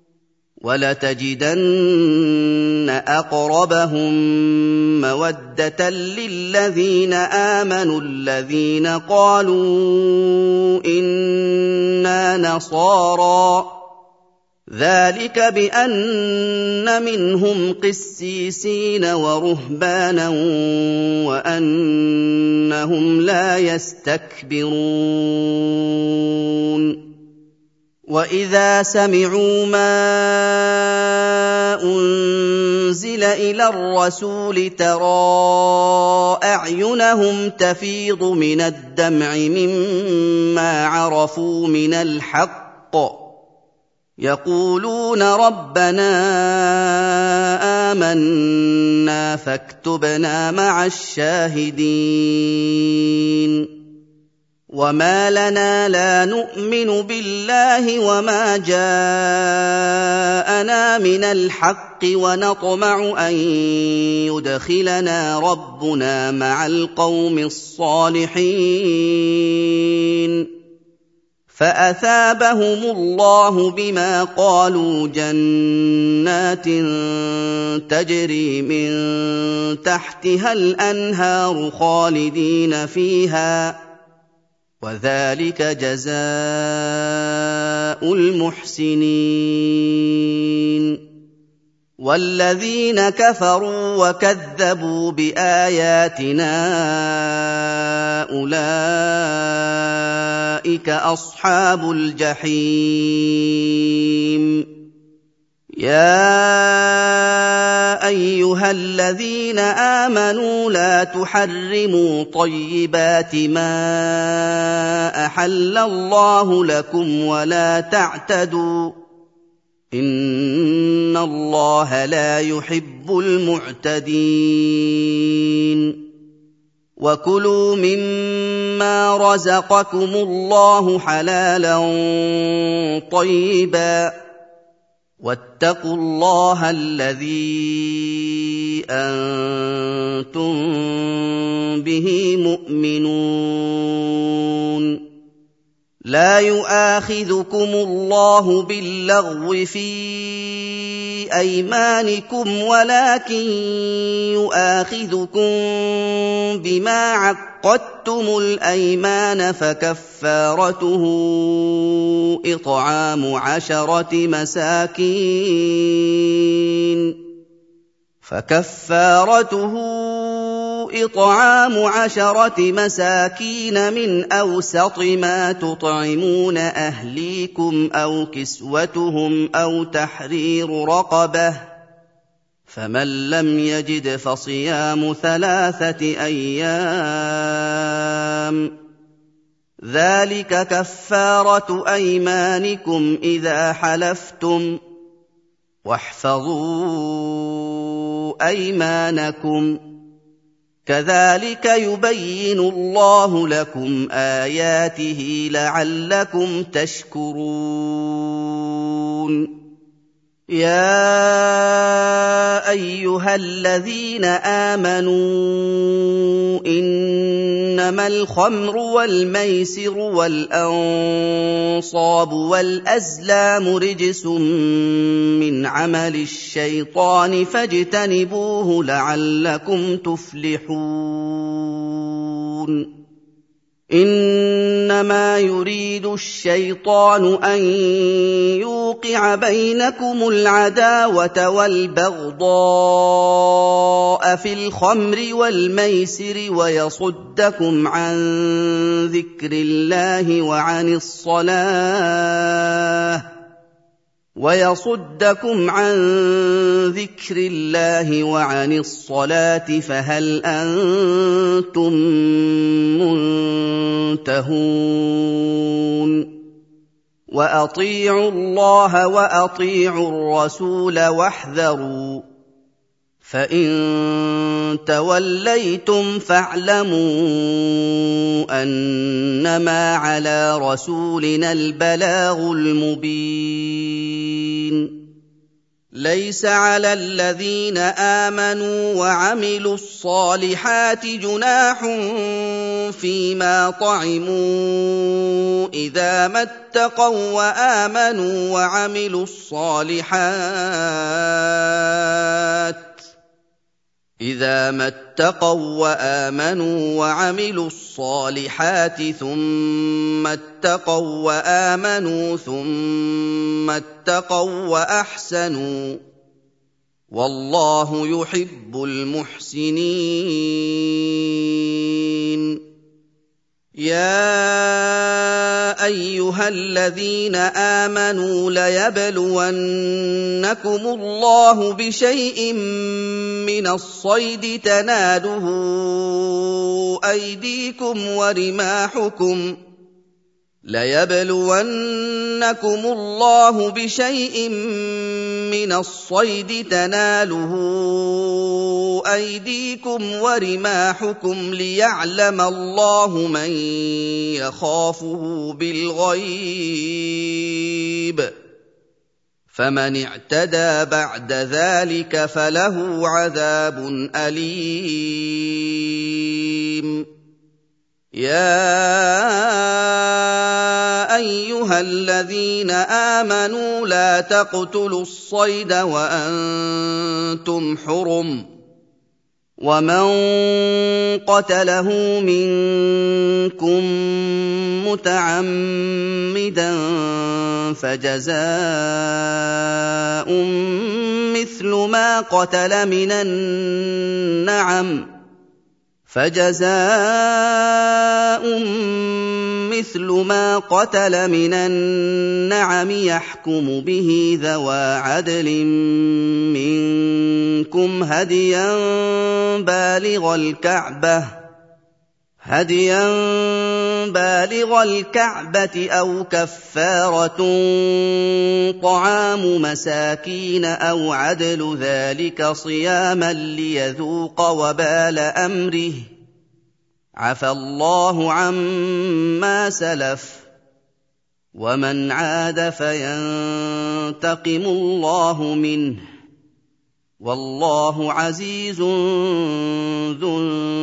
ولتجدن أقربهم مودة للذين آمنوا الذين قالوا إنا نصارى ذلك بأن منهم قسيسين ورهبانا وأنهم لا يستكبرون وإذا سمعوا ما أنزل إلى الرسول ترى أعينهم تفيض من الدمع مما عرفوا من الحق يقولون ربنا آمنا فاكتبنا مع الشاهدين وما لنا لا نؤمن بالله وما جاءنا من الحق ونطمع أن يدخلنا ربنا مع القوم الصالحين فاثابهم الله بما قالوا جنات تجري من تحتها الانهار خالدين فيها وذلك جزاء المحسنين والذين كفروا وكذبوا باياتنا اولئك اصحاب الجحيم يا ايها الذين امنوا لا تحرموا طيبات ما احل الله لكم ولا تعتدوا ان الله لا يحب المعتدين وكلوا مما رزقكم الله حلالا طيبا واتقوا الله الذي انتم به مؤمنون لا يؤاخذكم الله باللغو في ايمانكم ولكن يؤاخذكم بما عقدتم الايمان فكفارته اطعام عشره مساكين فكفارته إطعام عشرة مساكين من أوسط ما تطعمون أهليكم أو كسوتهم أو تحرير رقبة فمن لم يجد فصيام ثلاثة أيام ذلك كفارة أيمانكم إذا حلفتم واحفظوا أيمانكم كذلك يبين الله لكم آياته لعلكم تشكرون يا أيها الذين آمنوا إنما الخمر والميسر والأنصاب والأزلام رجس من عمل الشيطان فاجتنبوه لعلكم تفلحون إنما يريد الشيطان أن يوقع بينكم العداوة والبغضاء في الخمر والميسر ويصدكم عن ذكر الله وعن الصلاة ويصدكم عن ذكر الله وعن الصلاة فهل أنتم منتهون وأطيعوا الله وأطيعوا الرسول واحذروا فإن توليتم فاعلموا أنما على رسولنا البلاغ المبين ليس على الذين آمنوا وعملوا الصالحات جناح فيما طعموا إذا ما اتقوا وآمنوا وعملوا الصالحات إذا ما اتقوا وآمنوا وعملوا الصالحات ثم اتقوا وآمنوا ثم اتقوا وأحسنوا والله يحب المحسنين يا أيها الذين آمنوا ليبلونكم الله بشيء من الصيد تناله أيديكم ورماحكم ليبلونكم الله بشيء من الصيد تناله أيديكم ورماحكم ليعلم الله من يخافه بالغيب فمن اعتدى بعد ذلك فله عذاب أليم يا ايها الذين امنوا لا تقتلوا الصيد وانتم حرم ومن قتله منكم متعمدا فجزاء مثل ما قتل من النعم فجزاء مثل ما قتل من النعم يحكم به ذوى عدل منكم هديا بالغ الكعبة هديا بالغ الكعبة أو كفارة طعام مساكين أو عدل ذلك صياما ليذوق وبال أمره عفى الله عما سلف ومن عاد فينتقم الله منه والله عزيز ذو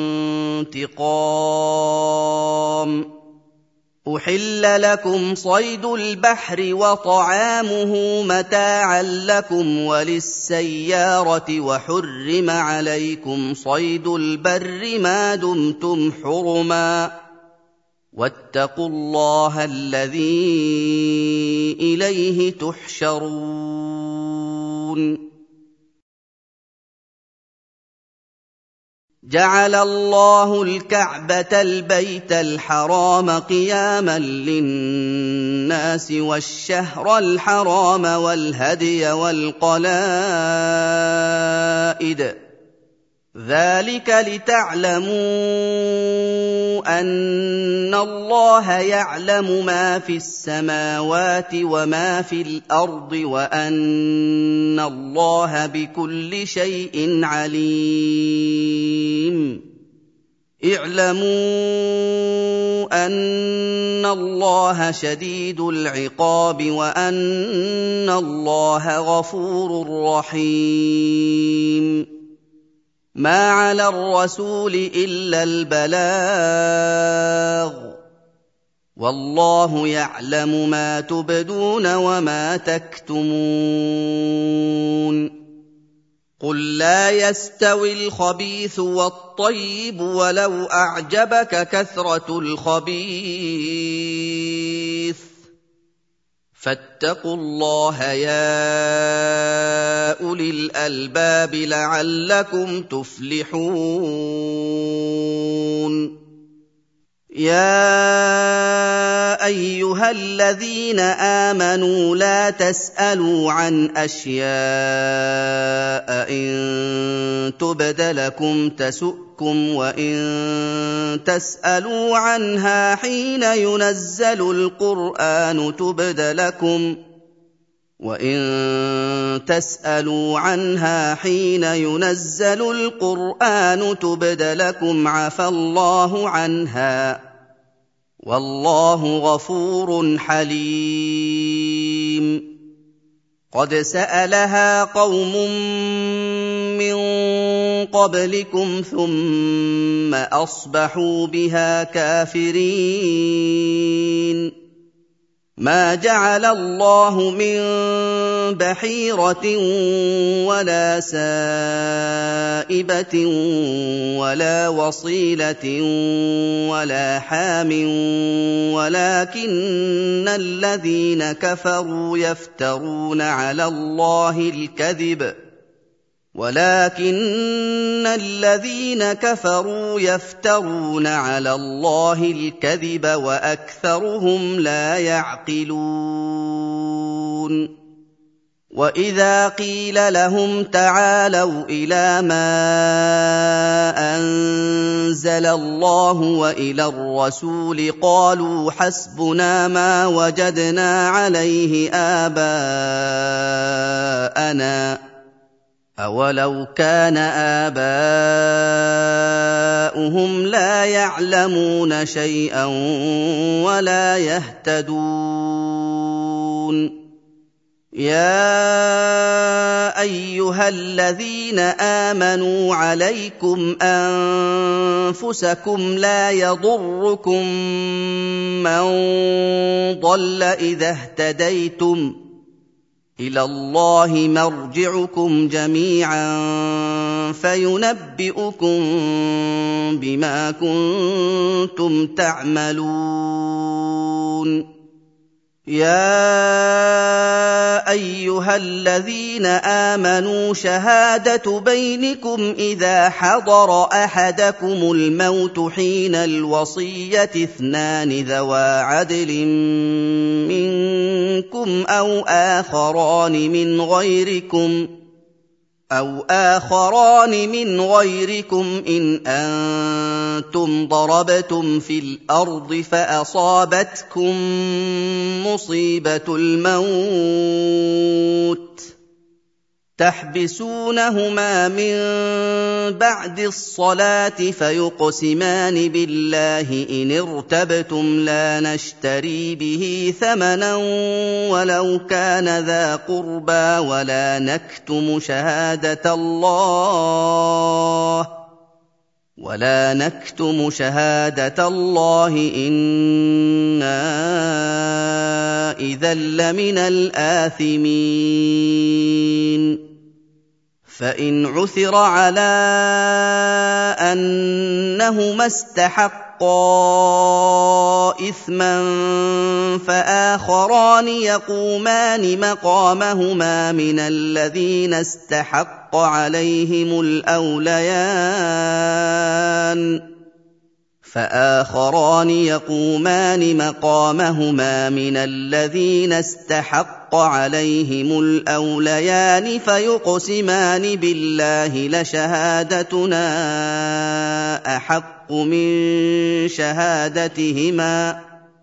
انتقام أحل لكم صيد البحر وطعامه متاعا لكم وللسيارة وحرم عليكم صيد البر ما دمتم حرما واتقوا الله الذي إليه تحشرون جعل الله الكعبة البيت الحرام قياما للناس والشهر الحرام والهدي والقلائد ذلك لتعلموا أن الله يعلم ما في السماوات وما في الأرض وأن الله بكل شيء عليم اعلموا أن الله شديد العقاب وأن الله غفور رحيم ما على الرسول إلا البلاغ والله يعلم ما تبدون وما تكتمون قل لا يستوي الخبيث والطيب ولو أعجبك كثرة الخبيث فاتقوا الله يا أولي الألباب لعلكم تفلحون يا أيها الذين آمنوا لا تسألوا عن أشياء إن تبد لكم تسؤكم وإن تسألوا عنها حين ينزل القرآن تبد لكم وَإِن تَسْأَلُوا عَنْهَا حِينَ يُنَزَّلُ الْقُرْآنُ تُبْدَ لَكُمْ عَفَا اللَّهُ عَنْهَا وَاللَّهُ غَفُورٌ حَلِيمٌ قَدْ سَأَلَهَا قَوْمٌ مِّن قَبْلِكُمْ ثُمَّ أَصْبَحُوا بِهَا كَافِرِينَ مَا جَعَلَ اللَّهُ مِن بَحِيرَةٍ وَلَا سَائِبَةٍ وَلَا وَصِيلَةٍ وَلَا حَامٍ وَلَٰكِنَّ الَّذِينَ كَفَرُوا يَفْتَرُونَ عَلَى اللَّهِ الْكَذِبَ ولكن الذين كفروا يفترون على الله الكذب وأكثرهم لا يعقلون وإذا قيل لهم تعالوا إلى ما أنزل الله وإلى الرسول قالوا حسبنا ما وجدنا عليه آباءنا أَوَلَوْ كَانَ آبَاؤُهُمْ لَا يَعْلَمُونَ شَيْئًا وَلَا يَهْتَدُونَ يَا أَيُّهَا الَّذِينَ آمَنُوا عَلَيْكُمْ أَنفُسَكُمْ لَا يَضُرُّكُم مَّن ضَلَّ إِذَا اهْتَدَيْتُمْ ۚ إِلَى اللَّهِ مَرْجِعُكُمْ جَمِيعًا فَيُنَبِّئُكُم بِمَا كُنتُمْ تَعْمَلُونَ يَا أَيُّهَا الَّذِينَ آمَنُوا شَهَادَةُ بَيْنِكُمْ إِذَا حَضَرَ أَحَدَكُمُ الْمَوْتُ حِينَ الْوَصِيَّةِ اثْنَانِ ذَوَا عَدْلٍ مِّنكُمْ أَوْ آخَرَانِ مِنْ غَيْرِكُمْ أَوْ آخَرَانِ مِنْ غَيْرِكُمْ إِنْ أَنتُمْ ضَرَبْتُمْ فِي الْأَرْضِ فَأَصَابَتْكُم مُّصِيبَةُ الْمَوْتِ تَحْبِسُونَهُمَا مِن بَعْدِ الصَّلَاةِ فَيُقْسِمَانِ بِاللَّهِ إِنِ ارْتَبْتُمْ لَا نَشْتَرِي بِهِ ثَمَنًا وَلَوْ كَانَ ذَا قُرْبَىٰ وَلَا نَكْتُمُ شَهَادَةَ اللَّهِ وَلَا نَكْتُمُ شَهَادَةَ اللَّهِ إِنَّا إِذًا لَّمِنَ الْآثِمِينَ فَإِنْ عُثِرَ عَلَىٰ أَنَّهُمَا اسْتَحَقَّا إِثْمًا فَآخَرَانِ يَقُومَانِ مَقَامَهُمَا مِنَ الَّذِينَ اسْتَحَقَّ عَلَيْهِمُ الْأَوْلَيَانِ فآخران يقومان مقامهما من الذين استحق عليهم الأوليان فيقسمان بالله لشهادتنا أحق من شهادتهما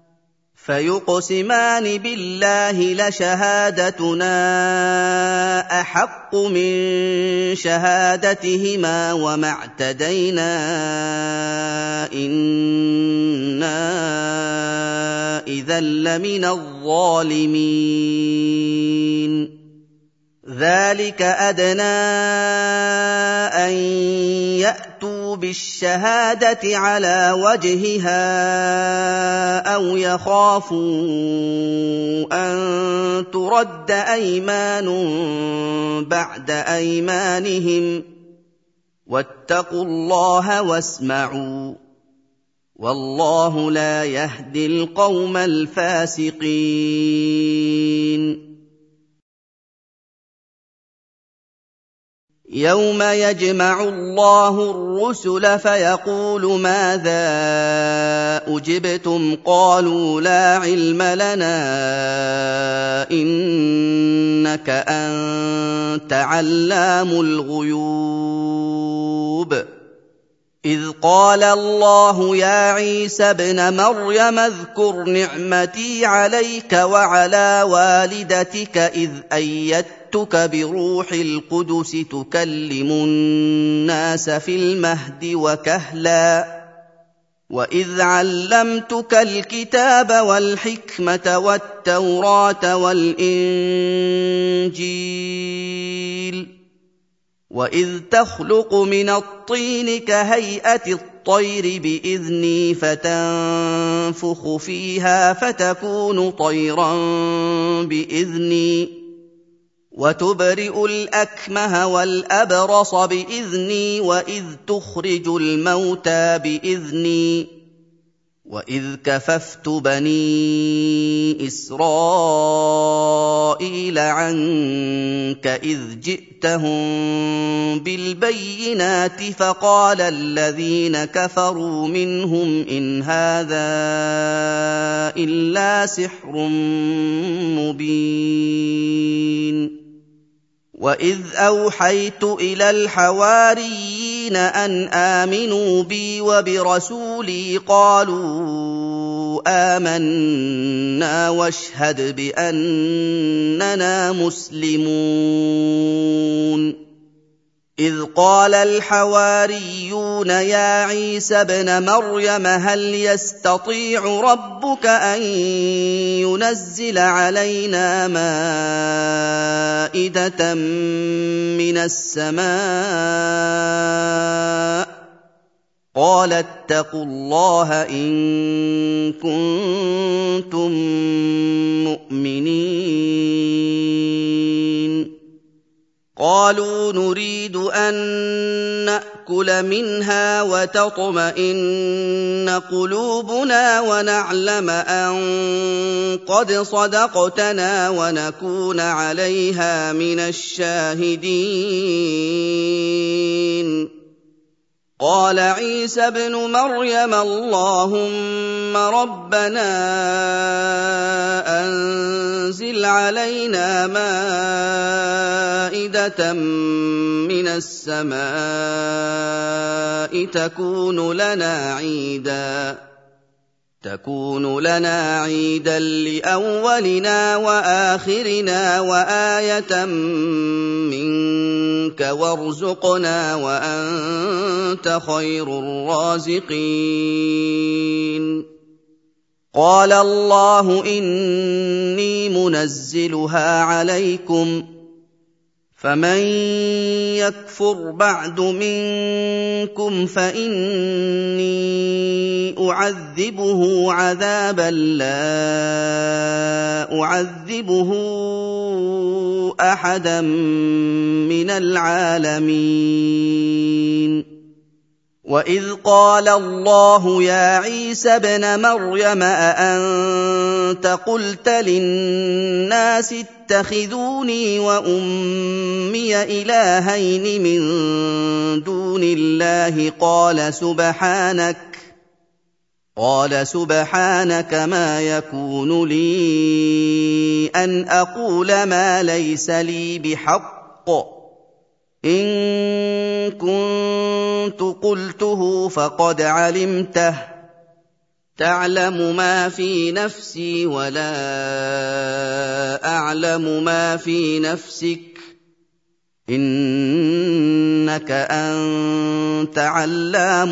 فيقسمان بالله لشهادتنا أحق من شهادتهما وما اعتدينا إنا إذا لمن الظالمين ذلك أدنى أن يأتوا بالشهادة على وجهها أو يخافوا أن ترد أيمان بعد أيمانهم واتقوا الله واسمعوا والله لا يهدي القوم الفاسقين يوم يجمع الله الرسل فيقول ماذا أجبتم قالوا لا علم لنا إنك أنت علام الغيوب إذ قال الله يا عيسى ابن مريم اذكر نعمتي عليك وعلى والدتك إذ أيدتك بروح القدس تكلم الناس في المهد وكهلا وإذ علمتك الكتاب والحكمة والتوراة والإنجيل وإذ تخلق من الطين كهيئة الطير بإذني فتنفخ فيها فتكون طيرا بإذني وتبرئ الأكمه والأبرص بإذني وإذ تخرج الموتى بإذني وإذ كففت بني إسرائيل عنك إذ جئتهم بالبينات فقال الذين كفروا منهم إن هذا إلا سحر مبين وإذ أوحيت إلى الحواريين أن آمنوا بي وبرسولي قالوا آمنا واشهد بأننا مسلمون إذ قال الحواريون يا عيسى ابن مريم هل يستطيع ربك أن لينزل علينا مائدة من السماء قال اتقوا الله إن كنتم مؤمنين قالوا نريد أن نأكل منها وتطمئن قلوبنا ونعلم أن قد صدقتنا ونكون عليها من الشاهدين قال عيسى ابن مريم اللهم ربنا أنزل علينا مائدة من السماء تكون لنا عيداً تكون لنا عيدا لأولنا وآخرنا وآية منك وارزقنا وأنت خير الرازقين قال الله إني منزلها عليكم فمن يكفر بعد منكم فإني أعذبه عذابا لا أعذبه أحدا من العالمين وإذ قال الله يا عيسى ابن مريم أأنت قلت للناس اتخذوني وأمي إلهين من دون الله قال سبحانك قال سبحانك ما يكون لي أن أقول ما ليس لي بحق إن كنت قلته فقد علمته تعلم ما في نفسي ولا أعلم ما في نفسك إنك أنت علام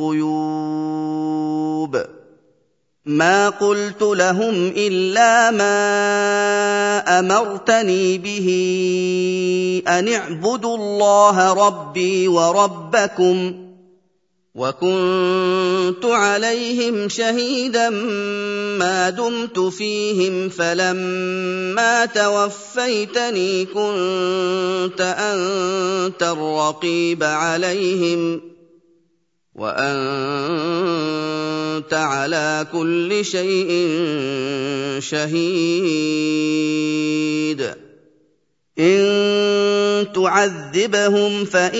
الغيوب ما قلت لهم إلا ما أمرتني به أن اعبدوا الله ربي وربكم وكنت عليهم شهيدا ما دمت فيهم فلما توفيتني كنت أنت الرقيب عليهم وأنت على كل شيء شهيد إن تعذبهم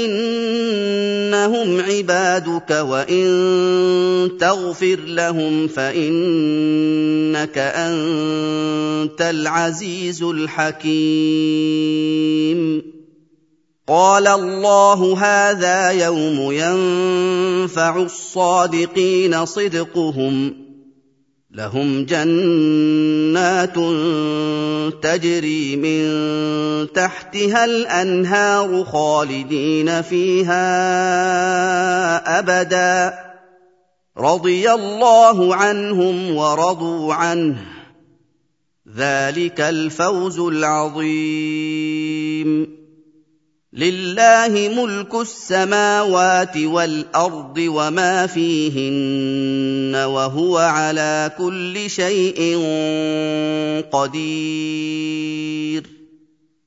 فإنهم عبادك وإن تغفر لهم فإنك أنت العزيز الحكيم قال الله هذا يوم ينفع الصادقين صدقهم لهم جنات تجري من تحتها الأنهار خالدين فيها أبدا رضي الله عنهم ورضوا عنه ذلك الفوز العظيم لله ملك السماوات والأرض وما فيهن وهو على كل شيء قدير